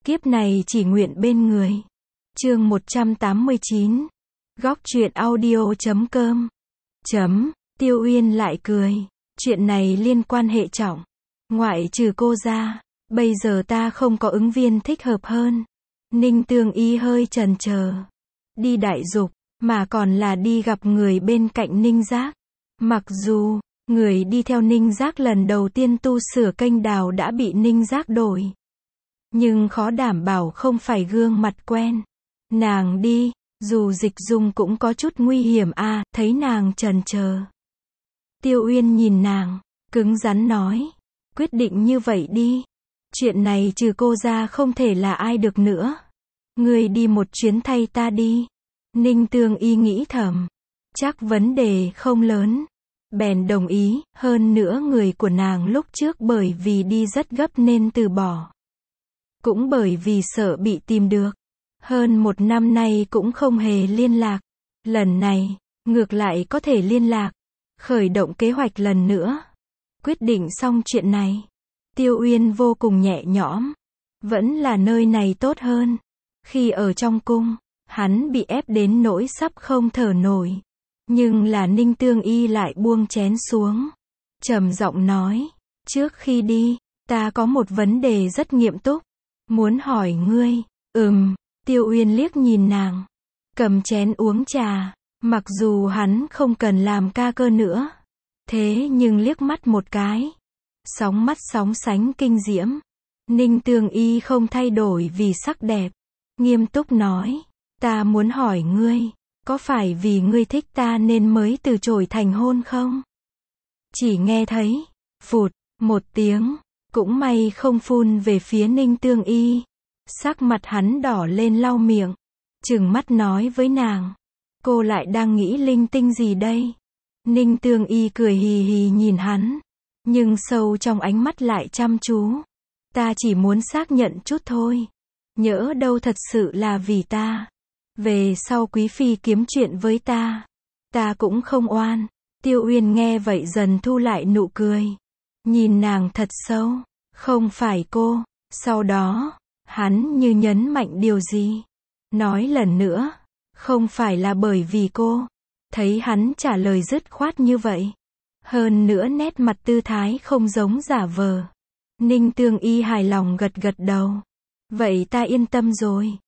kiếp này chỉ nguyện bên người. Chương 189. Góc truyện audio.com. Tiêu Uyên lại cười. Chuyện này liên quan hệ trọng. Ngoại trừ cô ra, bây giờ ta không có ứng viên thích hợp hơn. Ninh Tương Y hơi chần chờ. Đi đại dục, mà còn là đi gặp người bên cạnh Ninh Giác. Mặc dù, người đi theo Ninh Giác lần đầu tiên tu sửa kênh đào đã bị Ninh Giác đổi. Nhưng khó đảm bảo không phải gương mặt quen. Nàng đi, dù Dịch Dung cũng có chút nguy hiểm à, thấy nàng chần chờ. Tiêu Uyên nhìn nàng, cứng rắn nói. Quyết định như vậy đi. Chuyện này trừ cô ra không thể là ai được nữa. Người đi một chuyến thay ta đi. Ninh Tương Y nghĩ thầm. Chắc vấn đề không lớn. Bèn đồng ý, hơn nữa người của nàng lúc trước bởi vì đi rất gấp nên từ bỏ. Cũng bởi vì sợ bị tìm được. Hơn 1 năm nay cũng không hề liên lạc. Lần này, ngược lại có thể liên lạc. Khởi động kế hoạch lần nữa. Quyết định xong chuyện này. Tiêu Uyên vô cùng nhẹ nhõm. Vẫn là nơi này tốt hơn. Khi ở trong cung, hắn bị ép đến nỗi sắp không thở nổi. Nhưng là Ninh Tương Y lại buông chén xuống. Trầm giọng nói. Trước khi đi, ta có một vấn đề rất nghiêm túc. Muốn hỏi ngươi. Tiêu Uyên liếc nhìn nàng. Cầm chén uống trà. Mặc dù hắn không cần làm ca cơ nữa. Thế nhưng liếc mắt một cái. Sóng mắt sóng sánh kinh diễm. Ninh Tương Y không thay đổi vì sắc đẹp. Nghiêm túc nói. Ta muốn hỏi ngươi. Có phải vì ngươi thích ta nên mới từ chối thành hôn không? Chỉ nghe thấy. Phụt. Một tiếng. Cũng may không phun về phía Ninh Tương Y. Sắc mặt hắn đỏ lên lau miệng. Trừng mắt nói với nàng. Cô lại đang nghĩ linh tinh gì đây? Ninh Tương Y cười hì hì nhìn hắn. Nhưng sâu trong ánh mắt lại chăm chú. Ta chỉ muốn xác nhận chút thôi. Nhỡ đâu thật sự là vì ta. Về sau quý phi kiếm chuyện với ta. Ta cũng không oan. Tiêu Uyên nghe vậy dần thu lại nụ cười. Nhìn nàng thật sâu. Không phải cô. Sau đó, hắn như nhấn mạnh điều gì. Nói lần nữa. Không phải là bởi vì cô. Thấy hắn trả lời dứt khoát như vậy. Hơn nữa nét mặt tư thái không giống giả vờ. Ninh Tương Y hài lòng gật gật đầu. Vậy ta yên tâm rồi.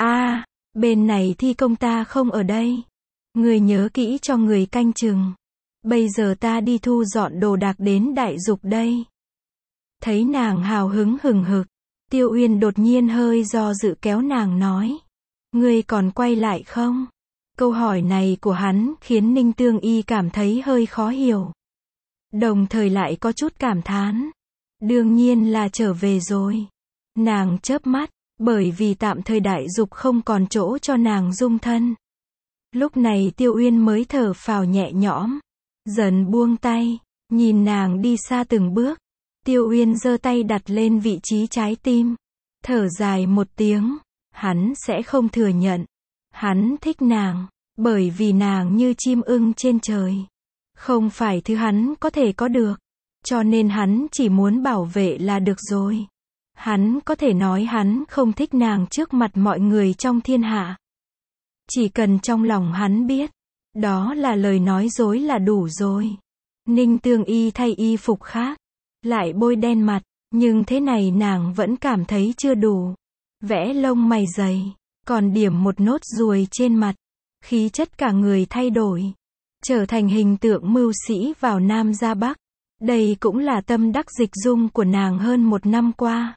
Bên này thi công ta không ở đây. Người nhớ kỹ cho người canh chừng. Bây giờ ta đi thu dọn đồ đạc đến đại dục đây. Thấy nàng hào hứng hừng hực. Tiêu Uyên đột nhiên hơi do dự kéo nàng nói. Ngươi còn quay lại không? Câu hỏi này của hắn khiến Ninh Tương Y cảm thấy hơi khó hiểu. Đồng thời lại có chút cảm thán. Đương nhiên là trở về rồi. Nàng chớp mắt, bởi vì tạm thời đại dục không còn chỗ cho nàng dung thân. Lúc này Tiêu Uyên mới thở phào nhẹ nhõm. Dần buông tay, nhìn nàng đi xa từng bước. Tiêu Uyên giơ tay đặt lên vị trí trái tim. Thở dài một tiếng. Hắn sẽ không thừa nhận. Hắn thích nàng, bởi vì nàng như chim ưng trên trời. Không phải thứ hắn có thể có được. Cho nên hắn chỉ muốn bảo vệ là được rồi. Hắn có thể nói hắn không thích nàng trước mặt mọi người trong thiên hạ. Chỉ cần trong lòng hắn biết. Đó là lời nói dối là đủ rồi. Ninh Tương Y thay y phục khác. Lại bôi đen mặt. Nhưng thế này nàng vẫn cảm thấy chưa đủ. Vẽ lông mày dày. Còn điểm một nốt ruồi trên mặt. Khí chất cả người thay đổi. Trở thành hình tượng mưu sĩ vào Nam ra Bắc. Đây cũng là tâm đắc Dịch Dung của nàng hơn 1 năm qua.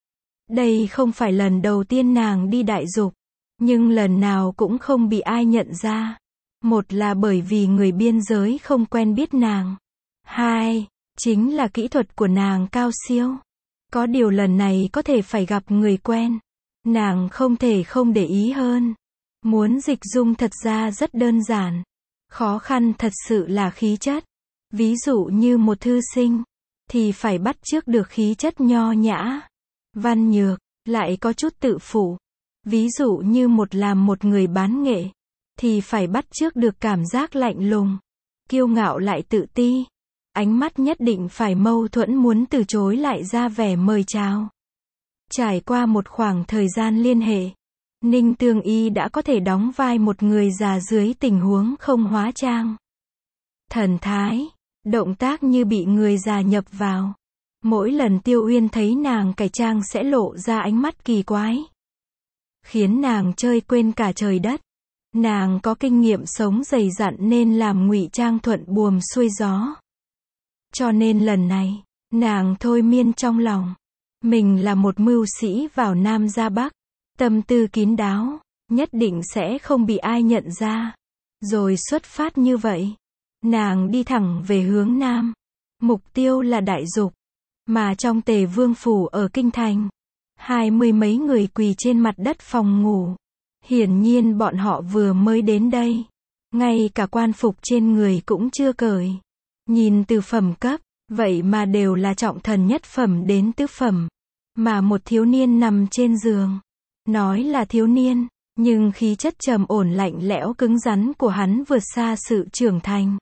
Đây không phải lần đầu tiên nàng đi đại dục. Nhưng lần nào cũng không bị ai nhận ra. Một là bởi vì người biên giới không quen biết nàng. Hai, chính là kỹ thuật của nàng cao siêu. Có điều lần này có thể phải gặp người quen. Nàng không thể không để ý hơn. Muốn Dịch Dung thật ra rất đơn giản. Khó khăn thật sự là khí chất. Ví dụ như một thư sinh, thì phải bắt chước được khí chất nho nhã, văn nhược, lại có chút tự phụ. Ví dụ như làm một người bán nghệ, thì phải bắt chước được cảm giác lạnh lùng, kiêu ngạo lại tự ti. Ánh mắt nhất định phải mâu thuẫn muốn từ chối lại ra vẻ mời chào. Trải qua một khoảng thời gian liên hệ, Ninh Tương Y đã có thể đóng vai một người già dưới tình huống không hóa trang. Thần thái, động tác như bị người già nhập vào. Mỗi lần Tiêu Uyên thấy nàng cải trang sẽ lộ ra ánh mắt kỳ quái, khiến nàng chơi quên cả trời đất. Nàng có kinh nghiệm sống dày dặn nên làm ngụy trang thuận buồm xuôi gió. Cho nên lần này, nàng thôi miên trong lòng. Mình là một mưu sĩ vào Nam ra Bắc. Tâm tư kín đáo, nhất định sẽ không bị ai nhận ra. Rồi xuất phát như vậy. Nàng đi thẳng về hướng Nam. Mục tiêu là Đại Dục. Mà trong Tề Vương Phủ ở Kinh Thành, 20 mấy người quỳ trên mặt đất phòng ngủ. Hiển nhiên bọn họ vừa mới đến đây. Ngay cả quan phục trên người cũng chưa cởi. Nhìn từ phẩm cấp, vậy mà đều là trọng thần nhất phẩm đến tứ phẩm. Mà một thiếu niên nằm trên giường. Nói là thiếu niên, nhưng khí chất trầm ổn lạnh lẽo cứng rắn của hắn vượt xa sự trưởng thành.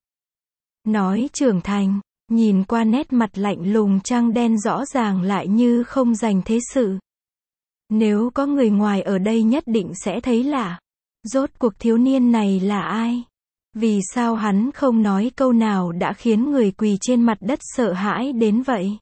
Nói trưởng thành, nhìn qua nét mặt lạnh lùng trăng đen rõ ràng lại như không dành thế sự. Nếu có người ngoài ở đây nhất định sẽ thấy lạ. Rốt cuộc thiếu niên này là ai? Vì sao hắn không nói câu nào đã khiến người quỳ trên mặt đất sợ hãi đến vậy?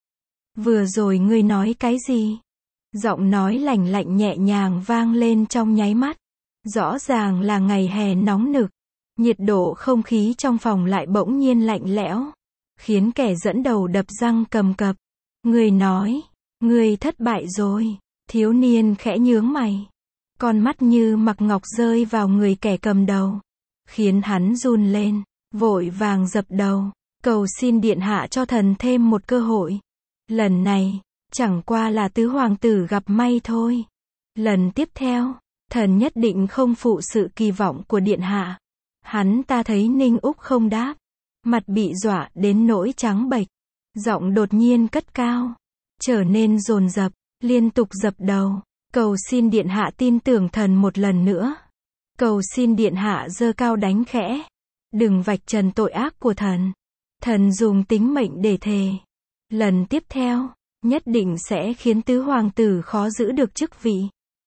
Vừa rồi ngươi nói cái gì? Giọng nói lạnh lạnh nhẹ nhàng vang lên trong nháy mắt. Rõ ràng là ngày hè nóng nực. Nhiệt độ không khí trong phòng lại bỗng nhiên lạnh lẽo. Khiến kẻ dẫn đầu đập răng cầm cập. Người nói, người thất bại rồi. Thiếu niên khẽ nhướng mày. Con mắt như mặc ngọc rơi vào người kẻ cầm đầu. Khiến hắn run lên, vội vàng dập đầu. Cầu xin điện hạ cho thần thêm một cơ hội. Lần này, chẳng qua là tứ hoàng tử gặp may thôi. Lần tiếp theo, thần nhất định không phụ sự kỳ vọng của điện hạ. Hắn ta thấy Ninh Úc không đáp. Mặt bị dọa đến nỗi trắng bệch. Giọng đột nhiên cất cao. Trở nên dồn dập, liên tục dập đầu. Cầu xin điện hạ tin tưởng thần một lần nữa. Cầu xin điện hạ giơ cao đánh khẽ. Đừng vạch trần tội ác của thần. Thần dùng tính mệnh để thề. Lần tiếp theo, nhất định sẽ khiến tứ hoàng tử khó giữ được chức vị.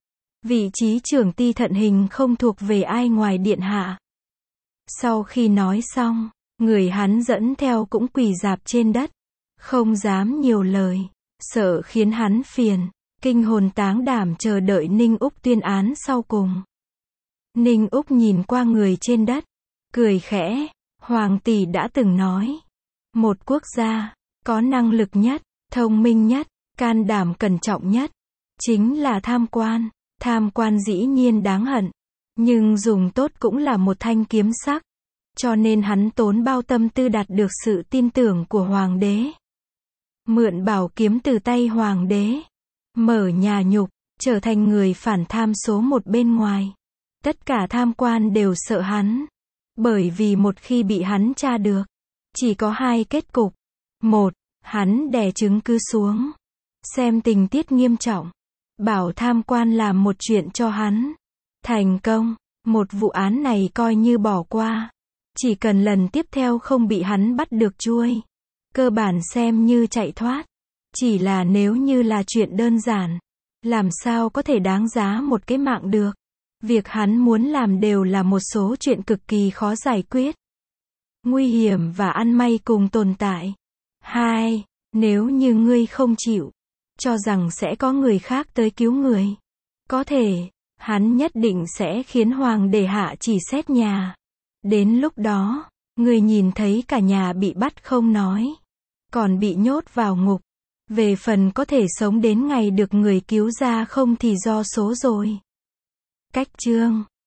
Vị trí trưởng ty thận hình không thuộc về ai ngoài điện hạ. Sau khi nói xong, người hắn dẫn theo cũng quỳ rạp trên đất. Không dám nhiều lời, sợ khiến hắn phiền. Kinh hồn táng đảm chờ đợi Ninh Úc tuyên án sau cùng. Ninh Úc nhìn qua người trên đất, cười khẽ. Hoàng tỷ đã từng nói, một quốc gia có năng lực nhất, thông minh nhất, can đảm cẩn trọng nhất, chính là tham quan. Tham quan dĩ nhiên đáng hận, nhưng dùng tốt cũng là một thanh kiếm sắc. Cho nên hắn tốn bao tâm tư đạt được sự tin tưởng của hoàng đế. Mượn bảo kiếm từ tay hoàng đế. Mở nhà nhục, trở thành người phản tham số một bên ngoài. Tất cả tham quan đều sợ hắn. Bởi vì một khi bị hắn tra được, chỉ có hai kết cục. Một, hắn đè chứng cứ xuống. Xem tình tiết nghiêm trọng. Bảo tham quan làm một chuyện cho hắn. Thành công, một vụ án này coi như bỏ qua. Chỉ cần lần tiếp theo không bị hắn bắt được chuôi. Cơ bản xem như chạy thoát. Chỉ là nếu như là chuyện đơn giản, làm sao có thể đáng giá một cái mạng được. Việc hắn muốn làm đều là một số chuyện cực kỳ khó giải quyết. Nguy hiểm và ăn may cùng tồn tại. 2. Nếu như ngươi không chịu, cho rằng sẽ có người khác tới cứu người. Có thể, hắn nhất định sẽ khiến hoàng đế hạ chỉ xét nhà. Đến lúc đó, người nhìn thấy cả nhà bị bắt không nói, còn bị nhốt vào ngục. Về phần có thể sống đến ngày được người cứu ra không thì do số rồi. Cách chương